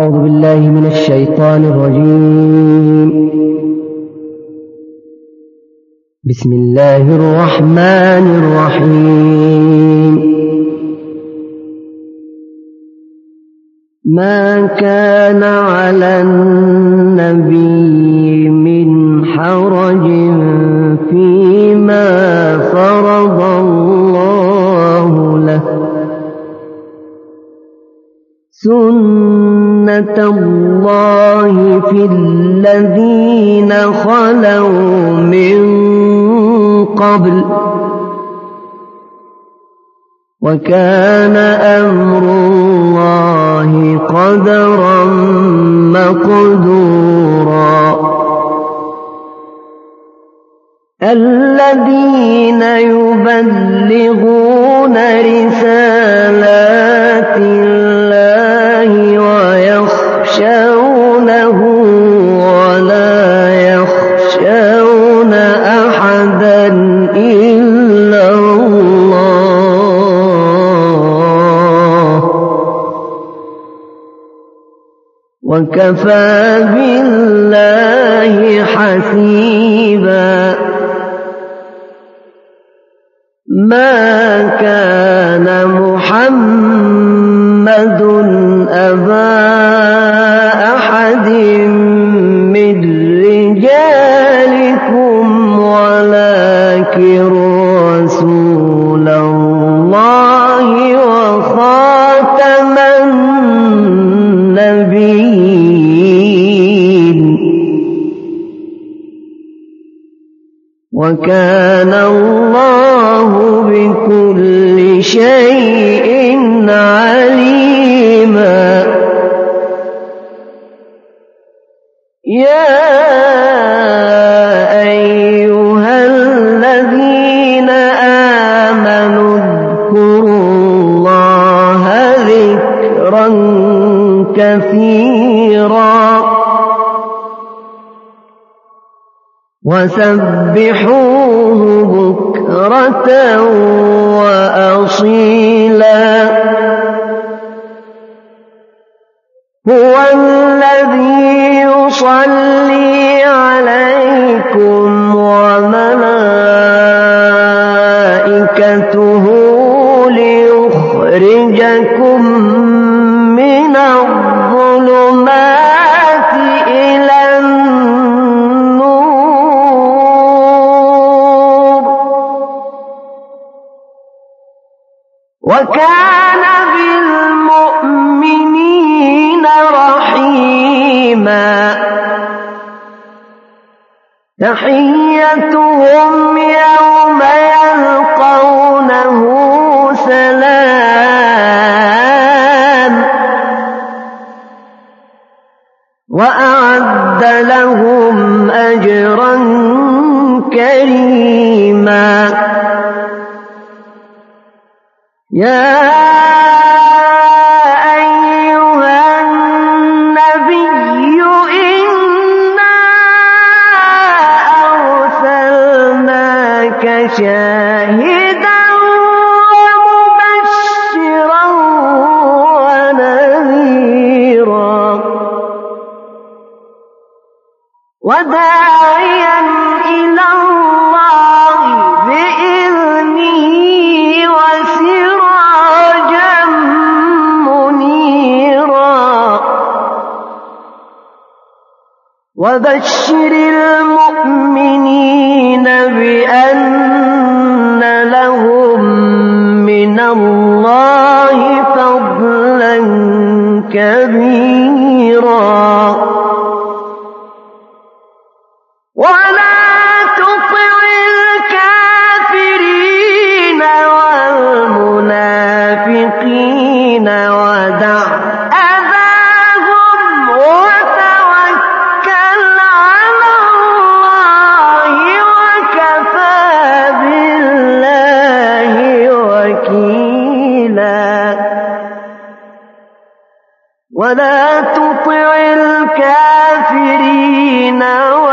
أعوذ بالله من الشيطان الرجيم. بسم الله الرحمن الرحيم. ما كان على النبي من حرج فيما فرض الله له، سنة الله في الذين خلوا من قبل، وكان أمر الله قدرا مقدورا. الذين يبلغون رسالات الله ويخشونه ولا يخشون أحدا إلا الله، وكفى بالله حسيبا. ما كان محمد أبا أحد من رجالكم ولكن رسول الله وخاتم النبيين، وكان الله بكل شيء عليما. يا أيها الذين آمنوا اذكروا الله ذكرا كثيرا وسبحوه بكرة وأصيلا. هو الذي يصلي عليكم وملائكته ليخرجكم من الظلمات إلى النور، وكان بالمؤمنين رحيما. تحيتهم يوم يلقونه سلام، وأعد لهم أجرا كريما. يا أيها النبي إنا أرسلناك شاهدا ومبشرا ونذيرا وداعيا إلى الله بإذنه وسراجا منيرا. وبشر المؤمنين بأن لهم من الله فضلا كبيرا. ولا تطع الكافرين والمنافقين ودع أذاهم وتوكل على الله وكفى بالله وكيلا. ولا تطع الكافرين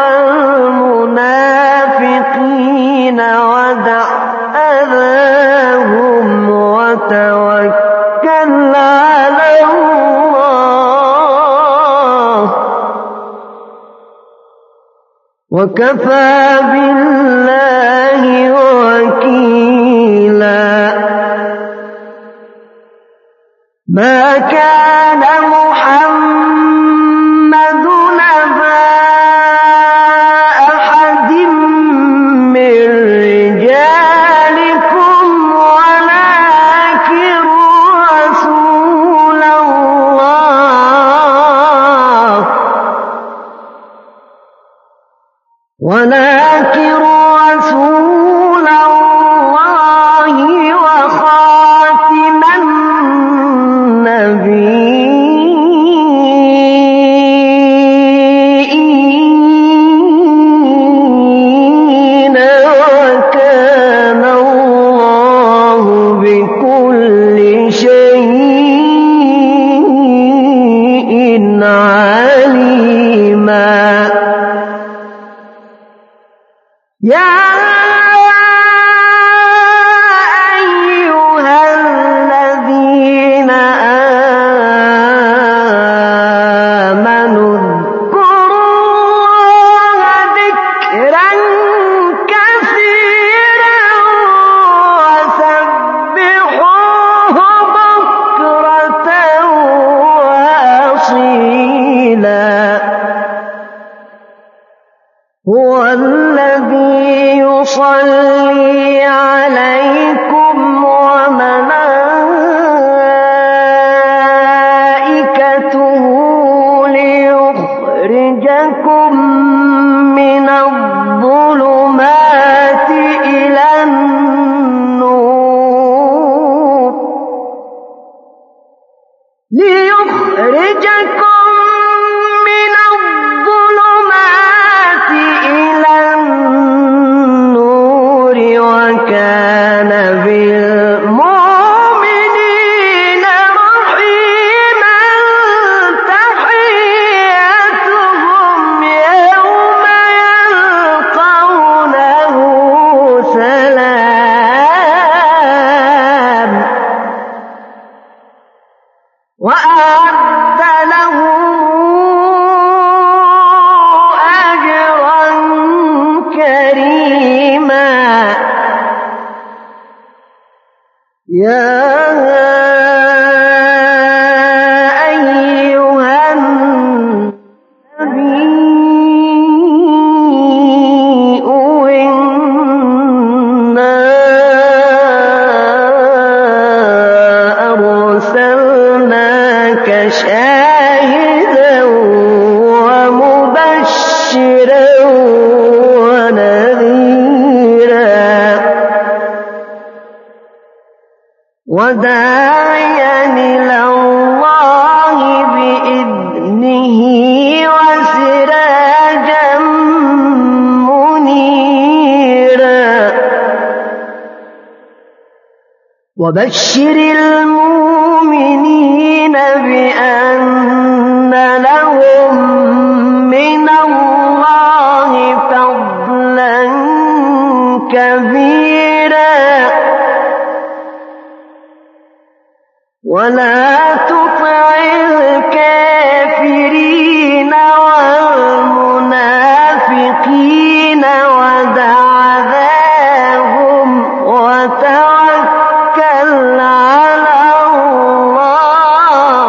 والمنافقين ودع أذاهم وتوكل على الله وكفى بالله وكيلا. ما كان محمد أبا أحد من رجالكم ولكن رسول الله وخاتم النبيين وكان الله بكل شيء عليما. يا أيها الذين آمنوا اذكروا الله ذكرا كثيرا وسبحوه بكرة وأصيلا. هو الذي يصلي عليكم وملائكته ليخرجكم من الظلمات إلى النور وكان بالمؤمنين رحيما. تحيتهم يوم يلقونه سلام وأعد لهم أجرا كريما. يا أيها النبي إنا أرسلناك شاهدا ومبشرا ونذيرا وداعيا إلى الله بإذنه وسراجا منيرا. وبشر المؤمنين بأن لهم من الله فضلا كبيرا. ولا تطع الكافرين والمنافقين ودع ذاهم وتوكل على الله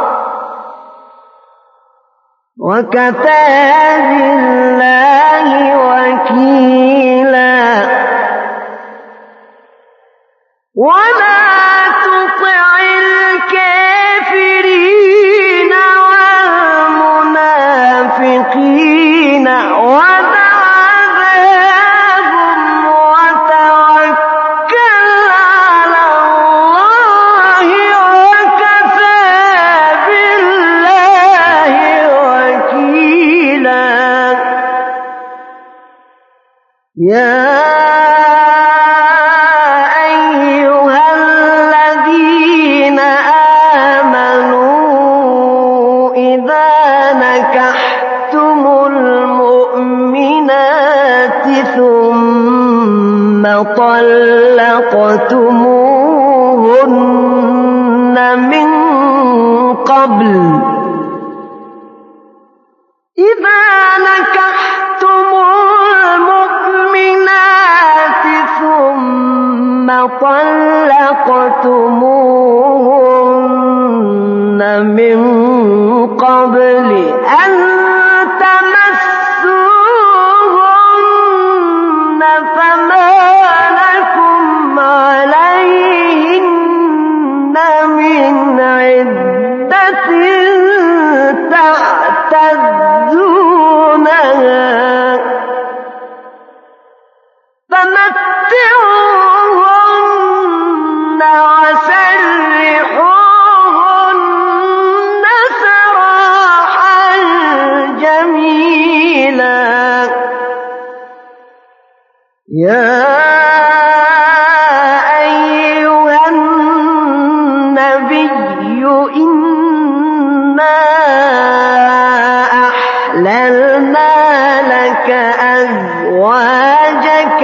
وكفى بالله وكيلا. ولا تطع الكافرين والمنافقين ودع ذاهم وتوكل على الله وكفى بالله وكيلا. يا ثم طلقتموهن من قبل إذا نكحتموهن قبل أن تمسوهن فما لكم عليهن من عدة تعتدونها فمتعوهن وسرحوهن سراحا جميلا. يا أيها النبي إنا أحللنا لك أزواجك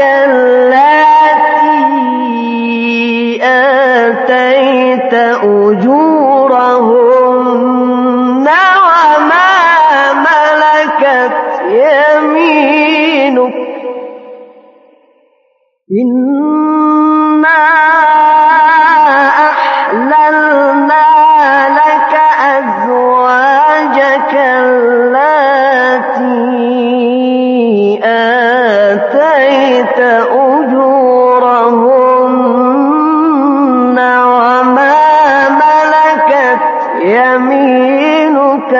اللاتي آتيت أجورهن وما ملكت يمينك إنا أحللنا لك أزواجك اللاتي آتيت أجورهن وما ملكت يمينك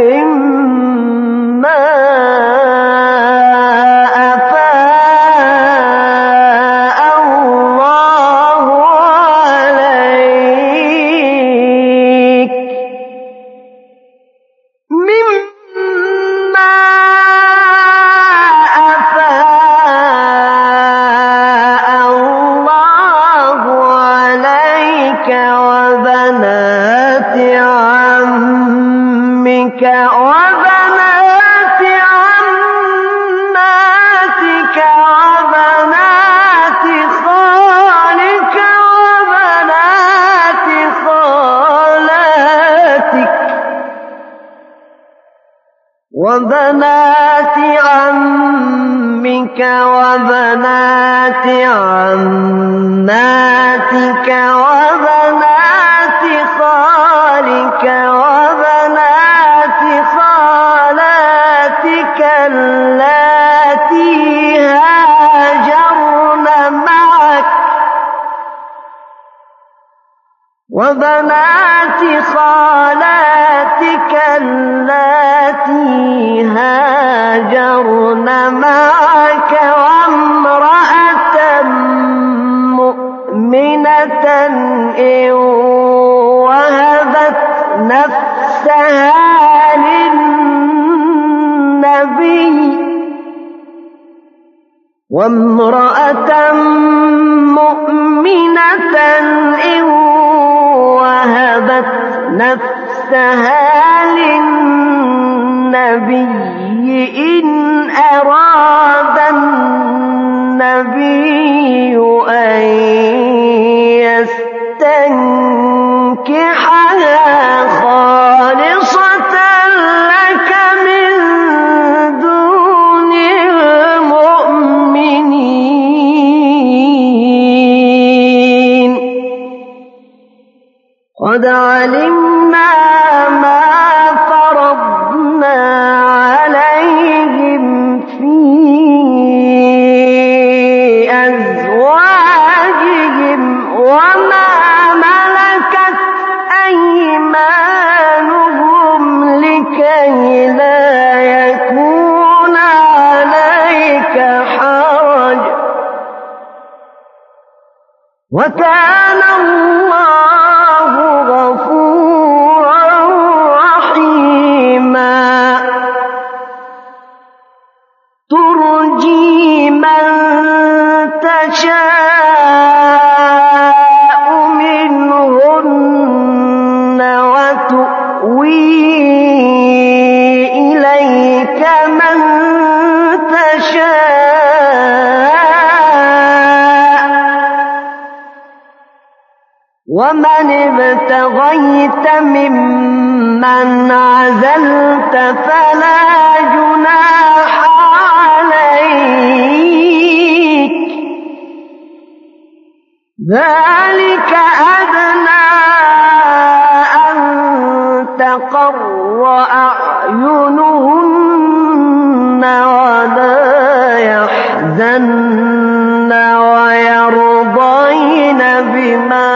مما أفاء الله عليك وبنات عمك وبنات عماتك وبنات خالك وبنات خالاتك وبنات عمك وبنات عماتك وبنات خالك وبنات خالاتك اللاتي هاجرن معك وبنات خالاتك اللاتي هاجرن معك وامرأة مؤمنة إن وهبت نفسها للنبي وامرأة مؤمنة إن وهبت نفسها للنبي إن أراد النبي أن يستنكحها خالصة لك من دون المؤمنين. قد علمنا ما فرضنا عليهم في أزواجهم وما ملكت أيمانهم لكي لا يكون عليك حرج وكان الله غفورا رحيما. ترجي من تشاء منهن وتؤوي إليك من تشاء ومن ابتغيت ممن عزلت فلا جناح عليك ذلك أدنى أن تقر أعينهن ولا يحزن ويرضين بما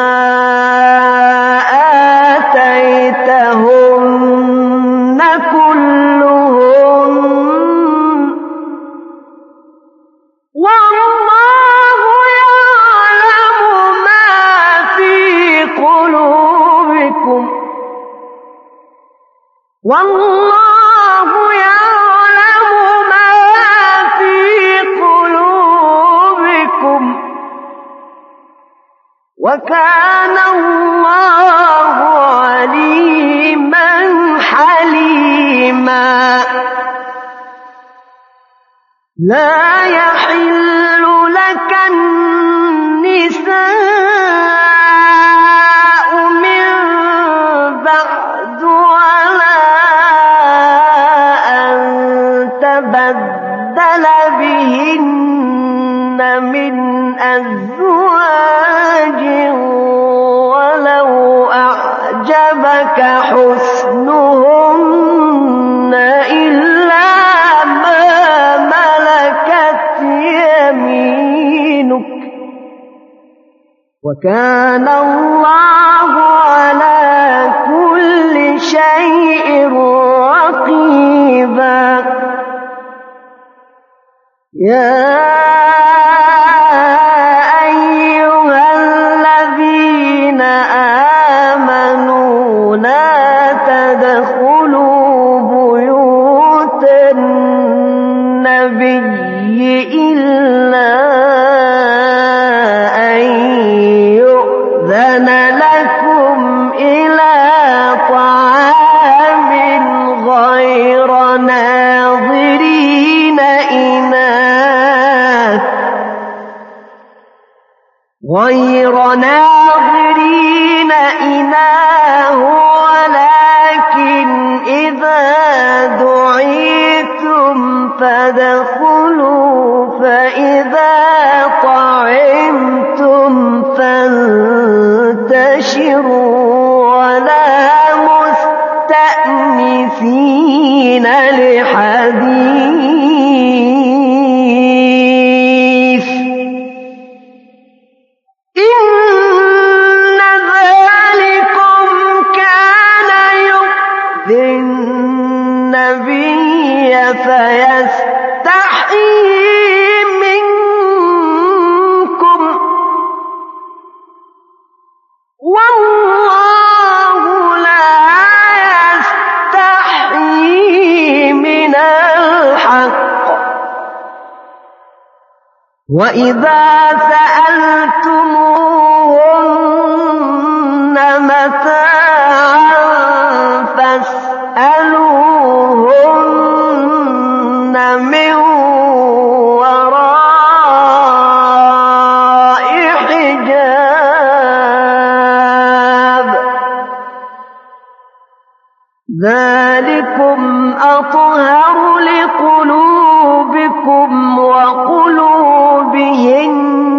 آتيتهن كلهن والله يعلم ما في قلوبكم والله يعلم ما في قلوبكم وكان الله عليما حليما لا يحل لك النساء من بعد ولا أن تبدل بهن من أزواج ولو أعجبك حسنهن إلا ما ملكت يمينك وكان الله على كل شيء رقيبا يا أيها الذين آمنوا لا تدخلوا بيوت النبي إلا أن يؤذن لكم إلى طعام غير ناظرين إناه ولكن إذا دعيتم فادخلوا فإذا طعمتم فانتشروا ولا مستأنسين لحديث إن ذلكم كان يؤذي النبي فيستحيي منكم والله لا يستحيي من الحق وإذا سألتموهن متاعا فاسألوهن من وراء حجاب ذلكم أطهر لقلوبكم وقلوبهن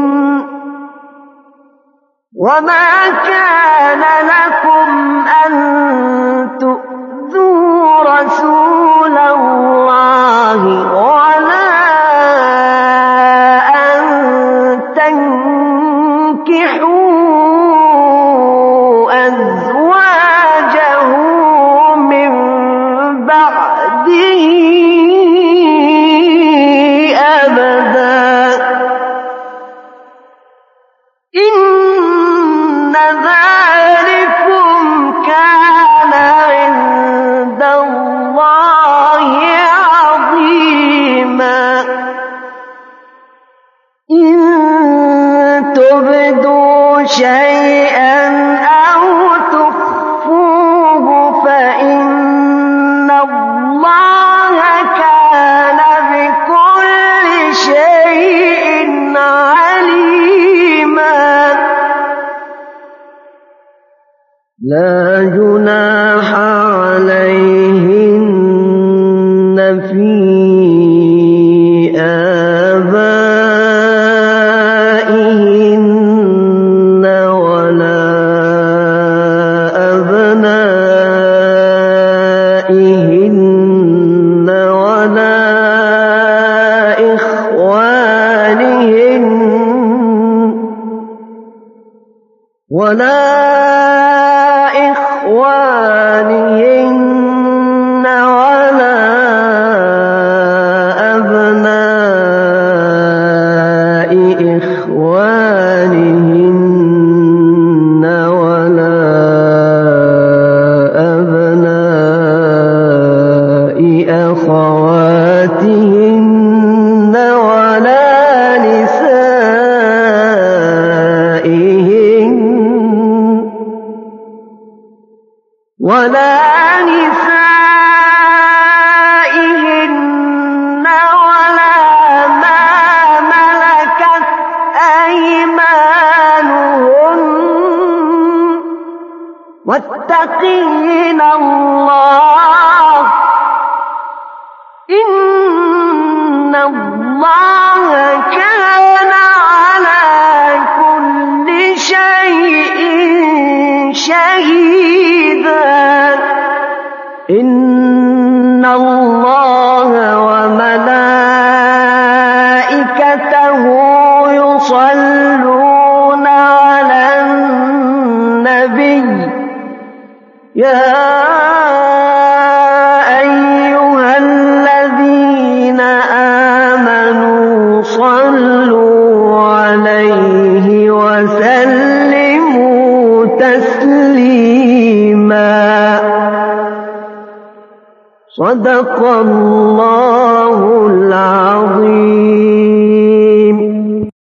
وما كان لكم أن تؤذوا رسول الله ولا أن تنكحوا أزواجه من بعده أبدا إن ذلكم كان عند الله عظيما إن تبدوا شيئا أو تخفوه فإن الله كان بكل شيء عليما لا جناح عليهن في آبائهن ولا أبنائهن نسائهن ولا إخوانهن ولا أبناء إخوانهن ولا أبناء أخواتهن ولا نسائهن ولا ما ملكت أيمانهن واتقين الله إن الله كان على كل شيء شهيدا. إن الله وملائكته يصلون على النبي يا أيها الذين آمنوا صلوا عليه وسلموا تسليما. صدق الله